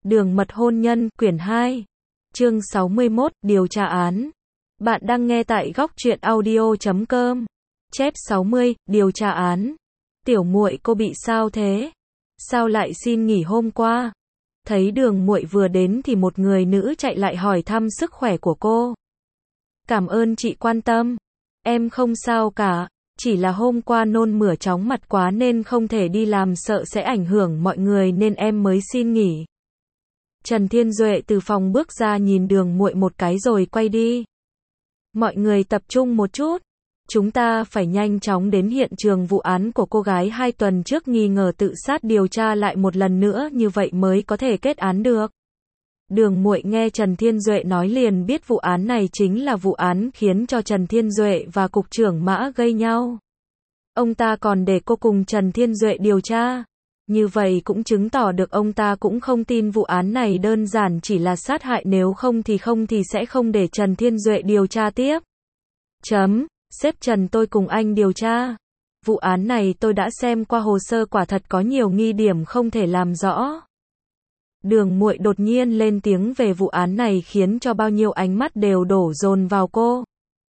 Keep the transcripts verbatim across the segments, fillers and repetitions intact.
Đường mật hôn nhân, quyển hai. Chương sáu mươi mốt, điều tra án. Bạn đang nghe tại góc truyện audio chấm com. Chép sáu mươi, điều tra án. Tiểu muội cô bị sao thế? Sao lại xin nghỉ hôm qua? Thấy Đường muội vừa đến thì một người nữ chạy lại hỏi thăm sức khỏe của cô. Cảm ơn chị quan tâm. Em không sao cả, chỉ là hôm qua nôn mửa chóng mặt quá nên không thể đi làm, sợ sẽ ảnh hưởng mọi người nên em mới xin nghỉ. Trần Thiên Duệ từ phòng bước ra nhìn Đường muội một cái rồi quay đi. Mọi người tập trung một chút. Chúng ta phải nhanh chóng đến hiện trường vụ án của cô gái hai tuần trước nghi ngờ tự sát, điều tra lại một lần nữa, như vậy mới có thể kết án được. Đường muội nghe Trần Thiên Duệ nói liền biết vụ án này chính là vụ án khiến cho Trần Thiên Duệ và cục trưởng Mã gây nhau. Ông ta còn để cô cùng Trần Thiên Duệ điều tra. Như vậy cũng chứng tỏ được ông ta cũng không tin vụ án này đơn giản chỉ là sát hại, nếu không thì không thì sẽ không để Trần Thiên Duệ điều tra tiếp. Chấm, sếp Trần, tôi cùng anh điều tra. Vụ án này tôi đã xem qua hồ sơ, quả thật có nhiều nghi điểm không thể làm rõ. Đường muội đột nhiên lên tiếng về vụ án này khiến cho bao nhiêu ánh mắt đều đổ dồn vào cô.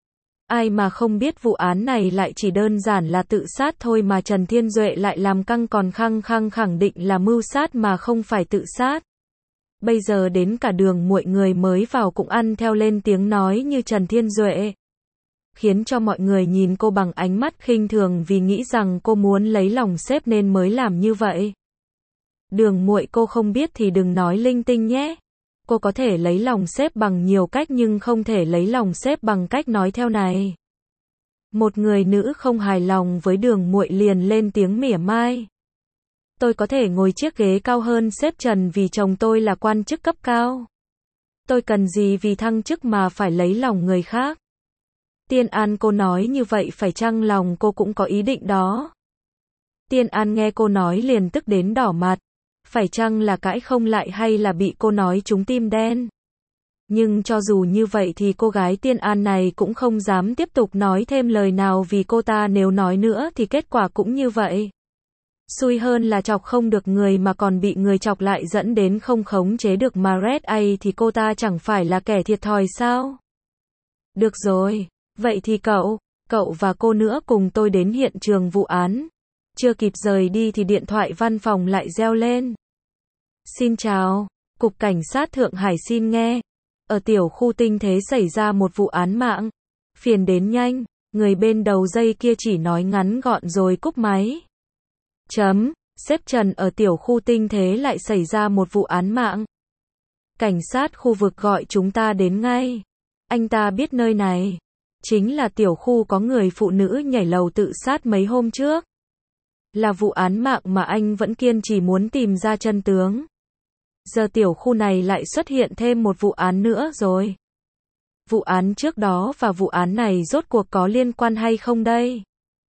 Ai mà không biết vụ án này lại chỉ đơn giản là tự sát thôi mà Trần Thiên Duệ lại làm căng, còn khăng khăng khẳng định là mưu sát mà không phải tự sát. Bây giờ đến cả Đường muội người mới vào cũng ăn theo lên tiếng nói như Trần Thiên Duệ, khiến cho mọi người nhìn cô bằng ánh mắt khinh thường vì nghĩ rằng cô muốn lấy lòng sếp nên mới làm như vậy. Đường muội, cô không biết thì đừng nói linh tinh nhé. Cô có thể lấy lòng sếp bằng nhiều cách nhưng không thể lấy lòng sếp bằng cách nói theo này. Một người nữ không hài lòng với Đường muội liền lên tiếng mỉa mai. Tôi có thể ngồi chiếc ghế cao hơn sếp Trần vì chồng tôi là quan chức cấp cao. Tôi cần gì vì thăng chức mà phải lấy lòng người khác. Tiên An, cô nói như vậy phải chăng lòng cô cũng có ý định đó? Tiên An nghe cô nói liền tức đến đỏ mặt. Phải chăng là cãi không lại hay là bị cô nói trúng tim đen? Nhưng cho dù như vậy thì cô gái Tiên An này cũng không dám tiếp tục nói thêm lời nào, vì cô ta nếu nói nữa thì kết quả cũng như vậy. Xui hơn là chọc không được người mà còn bị người chọc lại dẫn đến không khống chế được mà rét ai thì cô ta chẳng phải là kẻ thiệt thòi sao? Được rồi, vậy thì cậu, cậu và cô nữa cùng tôi đến hiện trường vụ án. Chưa kịp rời đi thì điện thoại văn phòng lại reo lên. Xin chào, Cục Cảnh sát Thượng Hải xin nghe. Ở tiểu khu Tinh Thế xảy ra một vụ án mạng. Phiền đến nhanh, người bên đầu dây kia chỉ nói ngắn gọn rồi cúp máy. Chấm, sếp Trần, ở tiểu khu Tinh Thế lại xảy ra một vụ án mạng. Cảnh sát khu vực gọi chúng ta đến ngay. Anh ta biết nơi này. Chính là tiểu khu có người phụ nữ nhảy lầu tự sát mấy hôm trước. Là vụ án mạng mà anh vẫn kiên trì muốn tìm ra chân tướng. Giờ tiểu khu này lại xuất hiện thêm một vụ án nữa rồi. Vụ án trước đó và vụ án này rốt cuộc có liên quan hay không đây?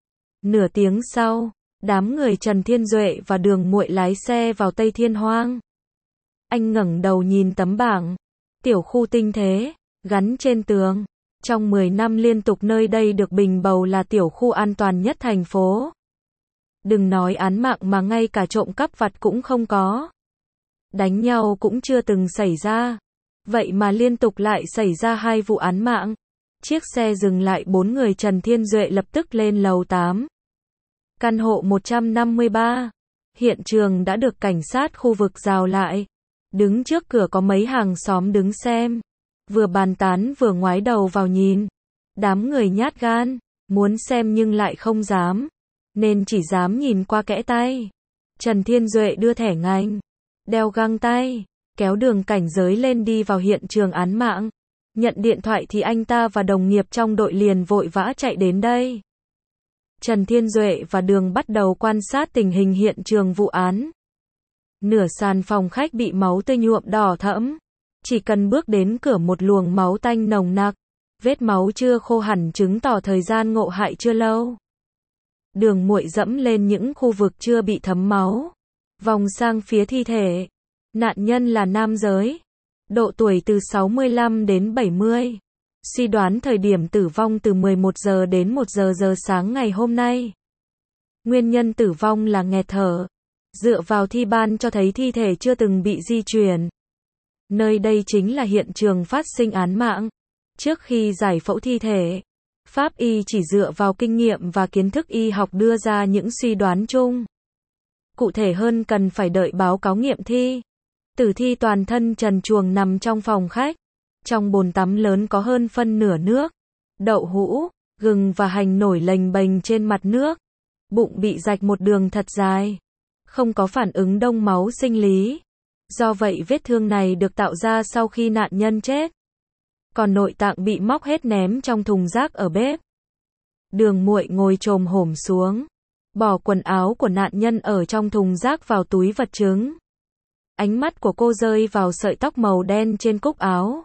Nửa tiếng sau, đám người Trần Thiên Duệ và Đường muội lái xe vào Tây Thiên Hoang. Anh ngẩng đầu nhìn tấm bảng. Tiểu khu Tinh Thế, gắn trên tường. Trong mười năm liên tục nơi đây được bình bầu là tiểu khu an toàn nhất thành phố. Đừng nói án mạng mà ngay cả trộm cắp vặt cũng không có. Đánh nhau cũng chưa từng xảy ra. Vậy mà liên tục lại xảy ra hai vụ án mạng. Chiếc xe dừng lại, bốn người Trần Thiên Duệ lập tức lên lầu tám. Căn hộ một trăm năm mươi ba. Hiện trường đã được cảnh sát khu vực rào lại. Đứng trước cửa có mấy hàng xóm đứng xem. Vừa bàn tán vừa ngoái đầu vào nhìn. Đám người nhát gan, muốn xem nhưng lại không dám. Nên chỉ dám nhìn qua kẽ tay. Trần Thiên Duệ đưa thẻ ngành, đeo găng tay, kéo Đường cảnh giới lên đi vào hiện trường án mạng. Nhận điện thoại thì anh ta và đồng nghiệp trong đội liền vội vã chạy đến đây. Trần Thiên Duệ và Đường bắt đầu quan sát tình hình hiện trường vụ án. Nửa sàn phòng khách bị máu tươi nhuộm đỏ thẫm. Chỉ cần bước đến cửa một luồng máu tanh nồng nặc. Vết máu chưa khô hẳn chứng tỏ thời gian ngộ hại chưa lâu. Đường muội dẫm lên những khu vực chưa bị thấm máu. Vòng sang phía thi thể. Nạn nhân là nam giới. Độ tuổi từ sáu mươi lăm đến bảy mươi. Suy đoán thời điểm tử vong từ mười một giờ đến một giờ giờ sáng ngày hôm nay. Nguyên nhân tử vong là nghẹt thở. Dựa vào thi ban cho thấy thi thể chưa từng bị di chuyển. Nơi đây chính là hiện trường phát sinh án mạng. Trước khi giải phẫu thi thể, pháp y chỉ dựa vào kinh nghiệm và kiến thức y học đưa ra những suy đoán chung. Cụ thể hơn cần phải đợi báo cáo nghiệm thi. Tử thi toàn thân trần truồng nằm trong phòng khách. Trong bồn tắm lớn có hơn phân nửa nước. Đậu hũ, gừng và hành nổi lềnh bềnh trên mặt nước. Bụng bị rạch một đường thật dài. Không có phản ứng đông máu sinh lý. Do vậy vết thương này được tạo ra sau khi nạn nhân chết. Còn nội tạng bị móc hết ném trong thùng rác ở bếp. Đường Muội ngồi chồm hổm xuống, bỏ quần áo của nạn nhân ở trong thùng rác vào túi vật chứng. Ánh mắt của cô rơi vào sợi tóc màu đen trên cúc áo.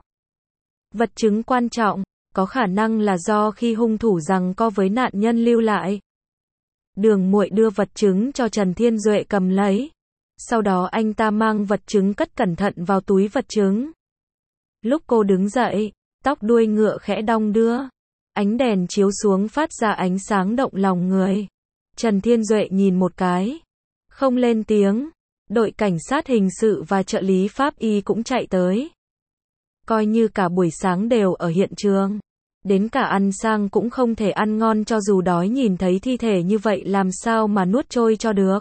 Vật chứng quan trọng, có khả năng là do khi hung thủ giằng co với nạn nhân lưu lại. Đường Muội đưa vật chứng cho Trần Thiên Duệ cầm lấy. Sau đó anh ta mang vật chứng cất cẩn thận vào túi vật chứng. Lúc cô đứng dậy, tóc đuôi ngựa khẽ đong đưa. Ánh đèn chiếu xuống phát ra ánh sáng động lòng người. Trần Thiên Duệ nhìn một cái. Không lên tiếng. Đội cảnh sát hình sự và trợ lý pháp y cũng chạy tới. Coi như cả buổi sáng đều ở hiện trường. Đến cả ăn sang cũng không thể ăn ngon cho dù đói, nhìn thấy thi thể như vậy làm sao mà nuốt trôi cho được.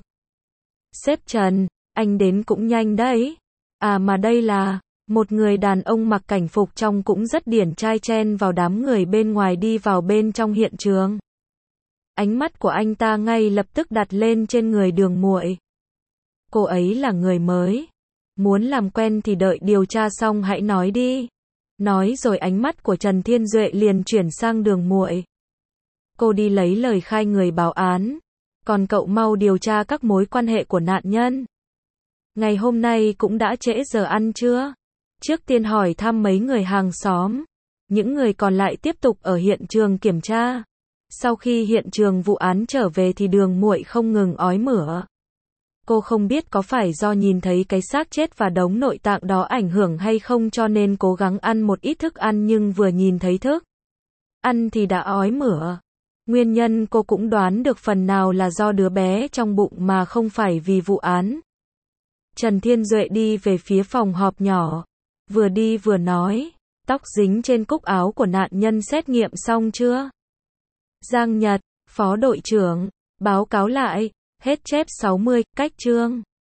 Sếp Trần, anh đến cũng nhanh đấy. À mà đây là... Một người đàn ông mặc cảnh phục trong cũng rất điển trai chen vào đám người bên ngoài đi vào bên trong hiện trường. Ánh mắt của anh ta ngay lập tức đặt lên trên người Đường Muội. Cô ấy là người mới. Muốn làm quen thì đợi điều tra xong hãy nói đi. Nói rồi ánh mắt của Trần Thiên Duệ liền chuyển sang Đường Muội. Cô đi lấy lời khai người báo án. Còn cậu mau điều tra các mối quan hệ của nạn nhân. Ngày hôm nay cũng đã trễ giờ ăn trưa. Trước tiên hỏi thăm mấy người hàng xóm. Những người còn lại tiếp tục ở hiện trường kiểm tra. Sau khi hiện trường vụ án trở về thì Đường Muội không ngừng ói mửa. Cô không biết có phải do nhìn thấy cái xác chết và đống nội tạng đó ảnh hưởng hay không cho nên cố gắng ăn một ít thức ăn nhưng vừa nhìn thấy thức ăn thì đã ói mửa. Nguyên nhân cô cũng đoán được phần nào là do đứa bé trong bụng mà không phải vì vụ án. Trần Thiên Duệ đi về phía phòng họp nhỏ. Vừa đi vừa nói, tóc dính trên cúc áo của nạn nhân xét nghiệm xong chưa? Giang Nhật, phó đội trưởng, báo cáo lại, hết chép sáu mươi, cách chương.